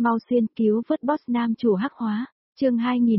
Mau xuyên cứu vớt boss nam chủ hắc hóa, chương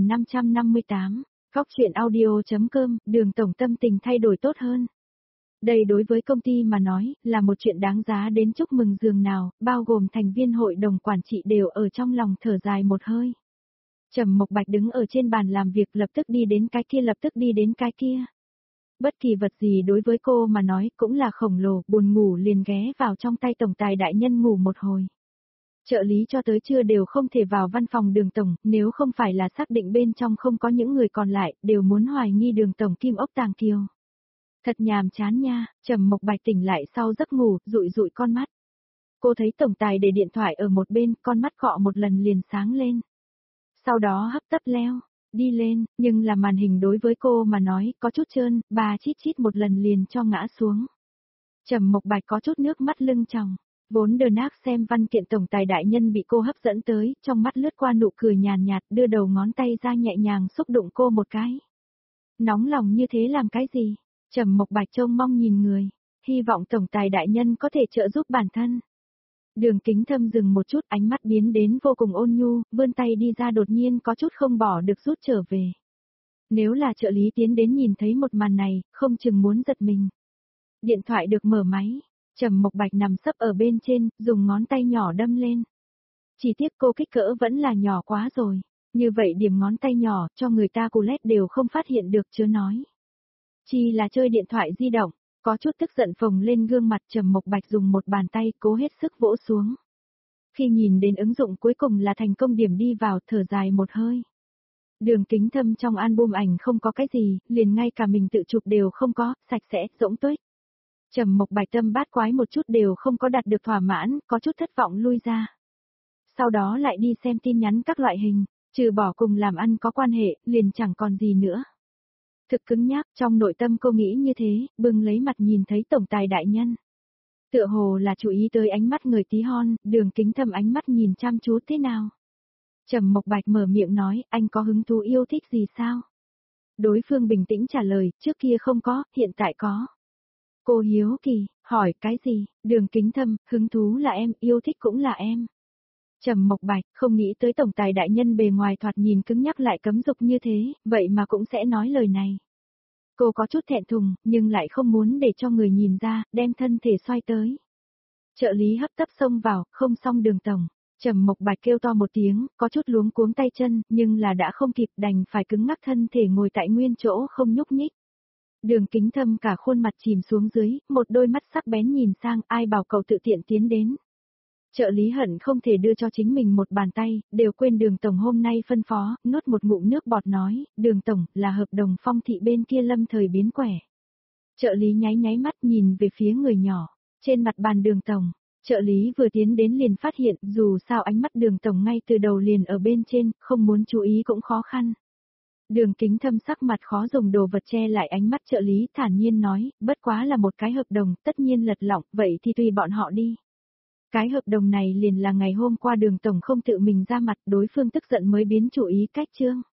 2558, góc chuyện audio.com, Đường tổng tâm tình thay đổi tốt hơn. Đây đối với công ty mà nói, là một chuyện đáng giá đến chúc mừng giường nào, bao gồm thành viên hội đồng quản trị đều ở trong lòng thở dài một hơi. Trầm Mộc Bạch đứng ở trên bàn làm việc lập tức đi đến cái kia lập tức đi đến cái kia. Bất kỳ vật gì đối với cô mà nói cũng là khổng lồ, buồn ngủ liền ghé vào trong tay tổng tài đại nhân ngủ một hồi. Trợ lý cho tới trưa đều không thể vào văn phòng Đường tổng, nếu không phải là xác định bên trong không có những người còn lại, đều muốn hoài nghi Đường tổng kim ốc tàng kiều. Thật nhàm chán nha, Trầm Mộc Bạch tỉnh lại sau giấc ngủ, dụi dụi con mắt. Cô thấy tổng tài để điện thoại ở một bên, con mắt cọ một lần liền sáng lên. Sau đó hấp tấp leo, đi lên, nhưng là màn hình đối với cô mà nói có chút trơn, bà chít chít một lần liền cho ngã xuống. Trầm Mộc Bạch có chút nước mắt lưng tròng, vốn đờ nác xem văn kiện tổng tài đại nhân bị cô hấp dẫn tới, trong mắt lướt qua nụ cười nhàn nhạt, đưa đầu ngón tay ra nhẹ nhàng xúc đụng cô một cái. Nóng lòng như thế làm cái gì? Trầm Mộc Bạch trông mong nhìn người, hy vọng tổng tài đại nhân có thể trợ giúp bản thân. Đường Kính Thâm dừng một chút, ánh mắt biến đến vô cùng ôn nhu, vươn tay đi ra đột nhiên có chút không bỏ được rút trở về. Nếu là trợ lý tiến đến nhìn thấy một màn này, không chừng muốn giật mình. Điện thoại được mở máy, Trầm Mộc Bạch nằm sấp ở bên trên, dùng ngón tay nhỏ đâm lên. Chỉ tiếc cô kích cỡ vẫn là nhỏ quá rồi, như vậy điểm ngón tay nhỏ cho người ta cù lét đều không phát hiện được chớ nói. Chỉ là chơi điện thoại di động. Có chút tức giận phồng lên gương mặt Trầm Mộc Bạch dùng một bàn tay cố hết sức vỗ xuống. Khi nhìn đến ứng dụng cuối cùng là thành công điểm đi vào thở dài một hơi. Đường Kính Thâm trong album ảnh không có cái gì, liền ngay cả mình tự chụp đều không có, sạch sẽ, rỗng tuếch. Trầm Mộc Bạch tâm bát quái một chút đều không có đạt được thỏa mãn, có chút thất vọng lui ra. Sau đó lại đi xem tin nhắn các loại hình, trừ bỏ cùng làm ăn có quan hệ, liền chẳng còn gì nữa. Thực cứng nhắc, trong nội tâm cô nghĩ như thế, bừng lấy mặt nhìn thấy tổng tài đại nhân. Tựa hồ là chú ý tới ánh mắt người tí hon, Đường Kính Thâm ánh mắt nhìn chăm chú thế nào. Trầm Mộc Bạch mở miệng nói, anh có hứng thú yêu thích gì sao? Đối phương bình tĩnh trả lời, trước kia không có, hiện tại có. Cô hiếu kỳ, hỏi cái gì? Đường Kính Thâm, hứng thú là em, yêu thích cũng là em. Trầm Mộc Bạch, không nghĩ tới tổng tài đại nhân bề ngoài thoạt nhìn cứng nhắc lại cấm dục như thế, vậy mà cũng sẽ nói lời này. Cô có chút thẹn thùng, nhưng lại không muốn để cho người nhìn ra, đem thân thể xoay tới. Trợ lý hấp tấp xông vào, không xong Đường tổng. Trầm Mộc Bạch kêu to một tiếng, có chút luống cuống tay chân, nhưng là đã không kịp đành phải cứng ngắc thân thể ngồi tại nguyên chỗ không nhúc nhích. Đường Kính Thâm cả khuôn mặt chìm xuống dưới, một đôi mắt sắc bén nhìn sang, ai bảo cậu tự tiện tiến đến. Trợ lý hận không thể đưa cho chính mình một bàn tay, đều quên Đường tổng hôm nay phân phó, nuốt một ngụm nước bọt nói, Đường tổng, là hợp đồng Phong thị bên kia lâm thời biến quẻ. Trợ lý nháy nháy mắt nhìn về phía người nhỏ, trên mặt bàn Đường tổng, trợ lý vừa tiến đến liền phát hiện, dù sao ánh mắt Đường tổng ngay từ đầu liền ở bên trên, không muốn chú ý cũng khó khăn. Đường Kính Thâm sắc mặt khó dùng đồ vật che lại ánh mắt trợ lý, thản nhiên nói, bất quá là một cái hợp đồng, tất nhiên lật lọng, vậy thì tùy bọn họ đi. Cái hợp đồng này liền là ngày hôm qua Đường tổng không tự mình ra mặt, đối phương tức giận mới biến chủ ý cách chương.